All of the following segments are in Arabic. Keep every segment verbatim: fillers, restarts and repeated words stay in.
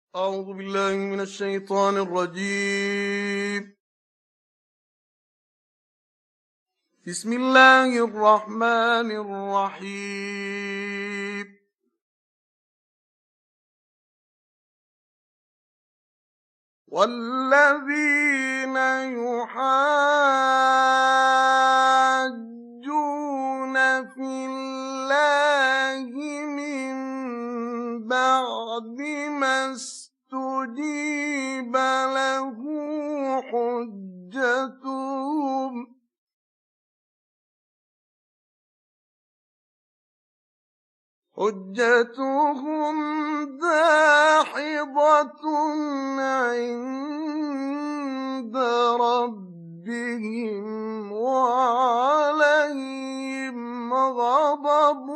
أعوذ بالله من الشيطان الرجيم. بسم الله الرحمن الرحيم. والذين يحاجون في الله من بعد ما استجيب له حجتهم حجتهم داحضة عند ربهم وعليهم غضب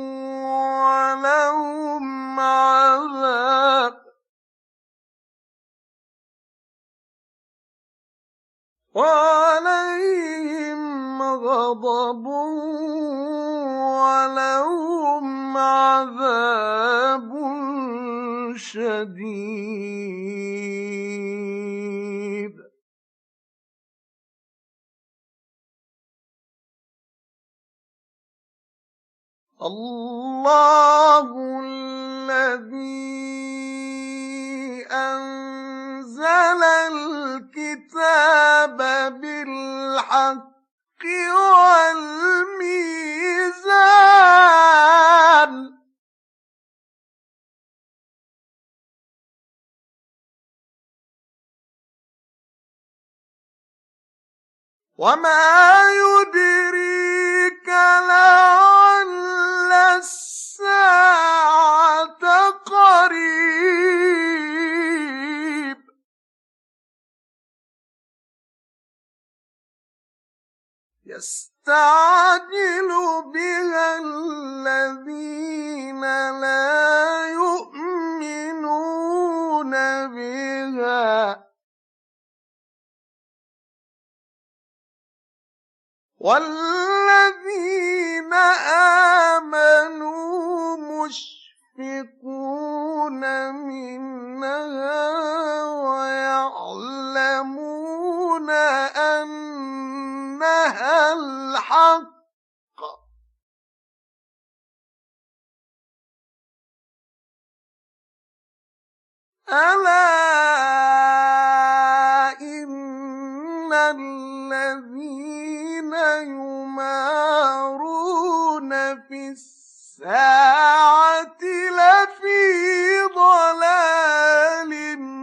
ولهم عذاب وعليهم غضب ولهم عذاب شديد. الله الذي أنزل الكتاب بالحق والميزان وما يدريك لعل الساعة قريب يستعجل بها الذين لا يؤمنون بها والذين آمنوا مشفقون منها ويعلمون أنها الحق ألا إن الذين يمارون في الساعة لفي ضلال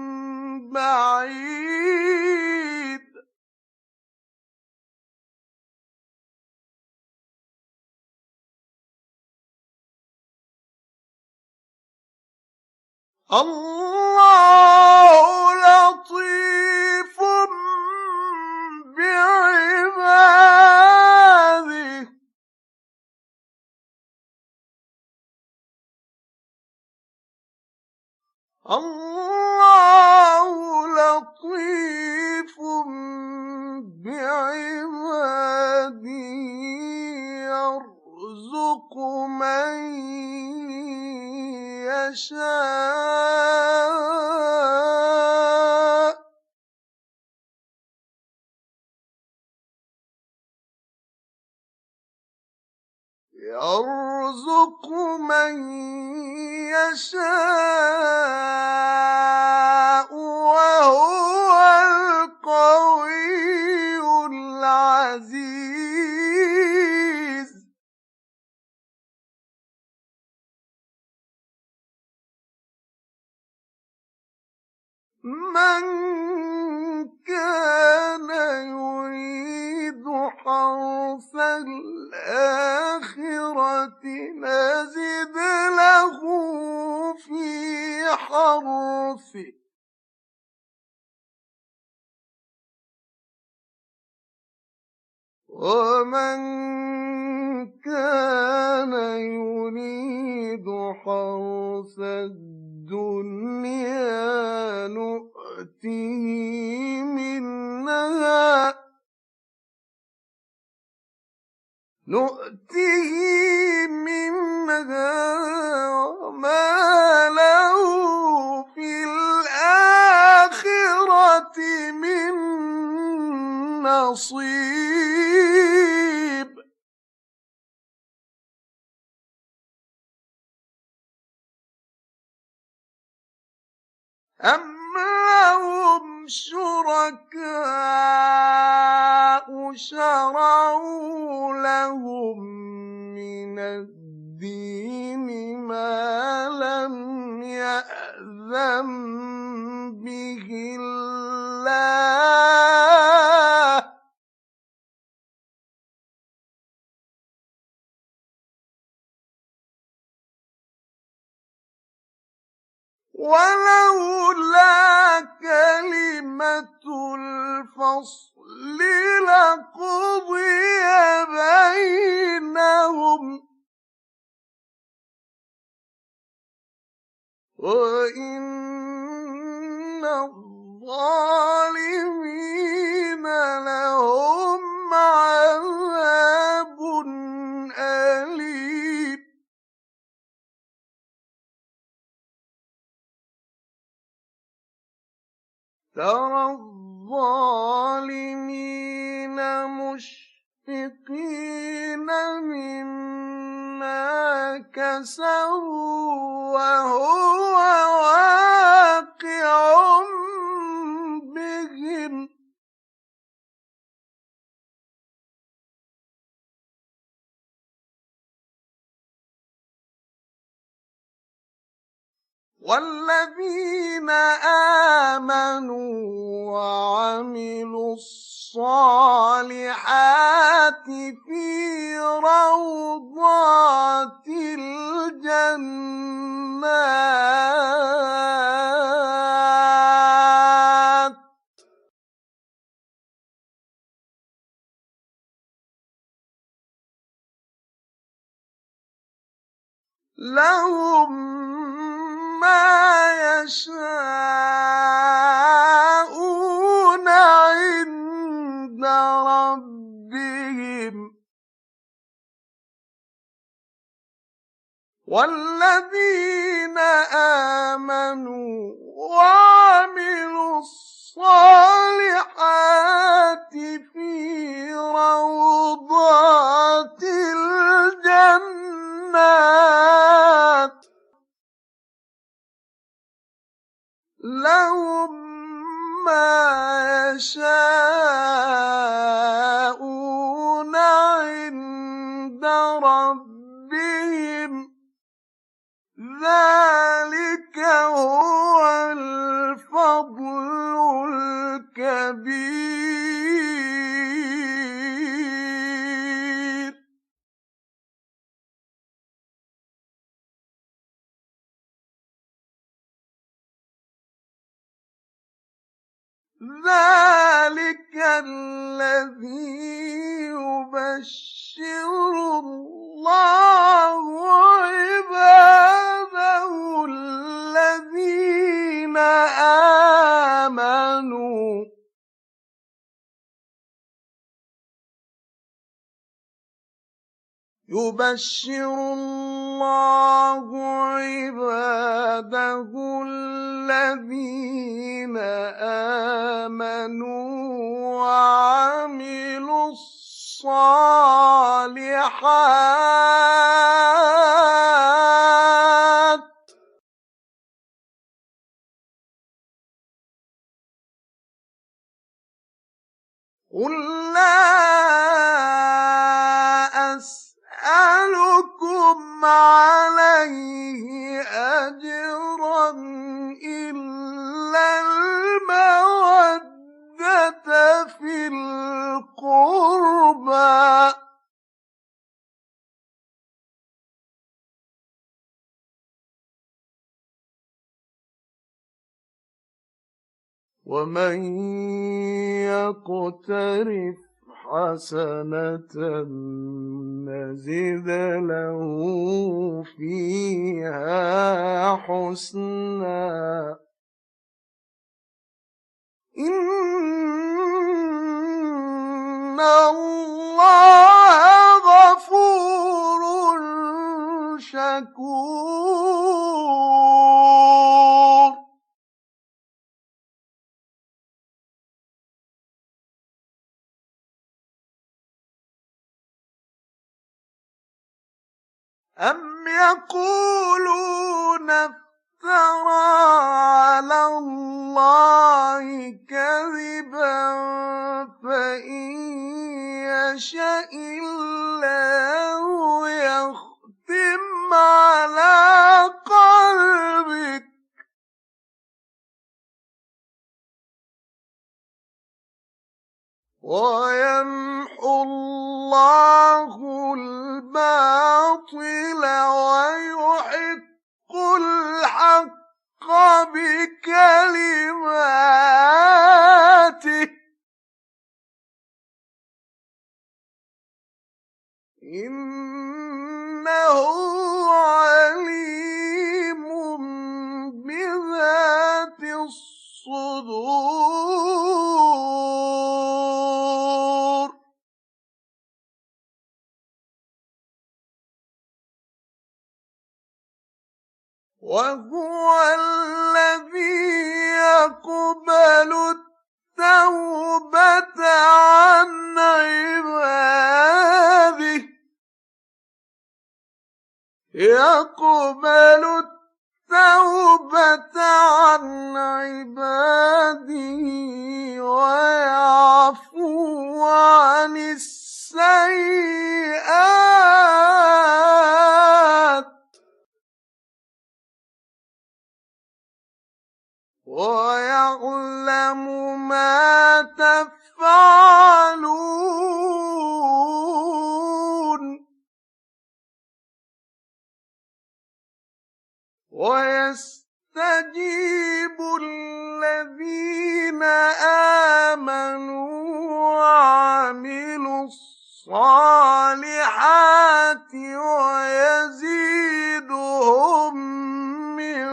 بعيد. الله لطيف بعباده الله لطيف بعباده يرزق من يشاء يرزق من يشاء وهو القوي العزيز. من كان يريد حرث الآخرة نزد له في حرثه ومن كان يريد حرث الدنيا نؤته منها نؤته منها وما له في نصيب أم لهم شركاء شرعوا لهم من الدين ما لم يأذن به الله ولولا كلمة الفصل لقضي بينهم وإن الظالمين لهم عذاب أليم ترى الظالمين مشفقين مما كسبوا وهو واقع بهم والذين آمنوا وعملوا الصالحات في روضات الجنات لهم ما يشاءون عند ربهم والذين آمنوا وعملوا الصالحات في روضات الجنات لهم ما يشاءون عند ربهم ذلك هو الفضل الكبير ذلك الذي يبشر الله عباده الذين آمنوا يبشر الله عباده الذين آمنوا وعملوا الصالحات قل لا أسألكم عليه أجرا إلا المودة في القربى ومن يقترف حسنة نزد له فيها حسنا إن الله غفور شكور أم يقولون افترى على الله كذبا فإن يشاء الله يختم على قلبك ويمحو الله الباطل ويحق الحق بكلماته إنه عليم بذات الصدور وهو الذي يقبل التوبة عن عباده يقبل التوبة عن عباده ويعفو عن السيئات ويعلم ما تفعلون ويستجيب الذين آمنوا وعملوا الصالحات ويزيدهم من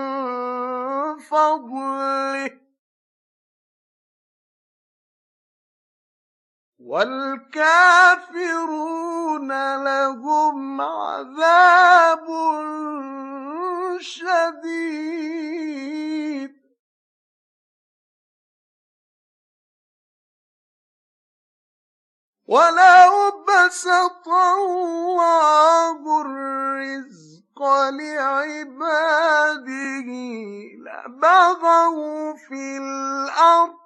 فضله والكافرون لهم عذاب شديد ولو بسط الله الرزق لعباده لبغوا في الأرض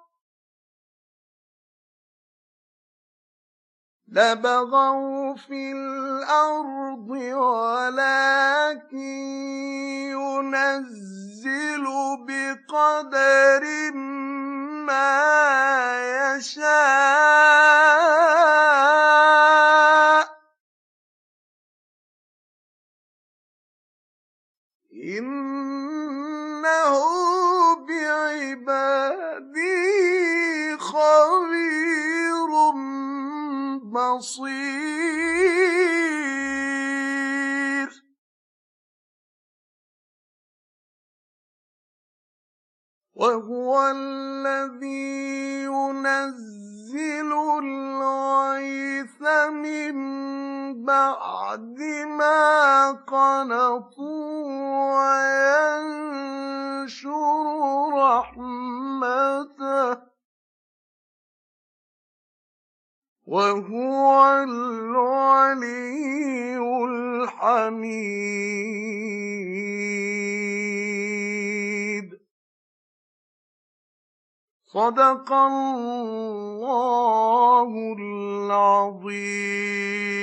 لبغوا في الأرض ولكن ينزل بقدر ما يشاء إنه بعباده خبير بصير وهو الذي ينزل الغيث من بعد ما قنطوا وينشر رحمته وهو العلي الحميد صدق الله العظيم.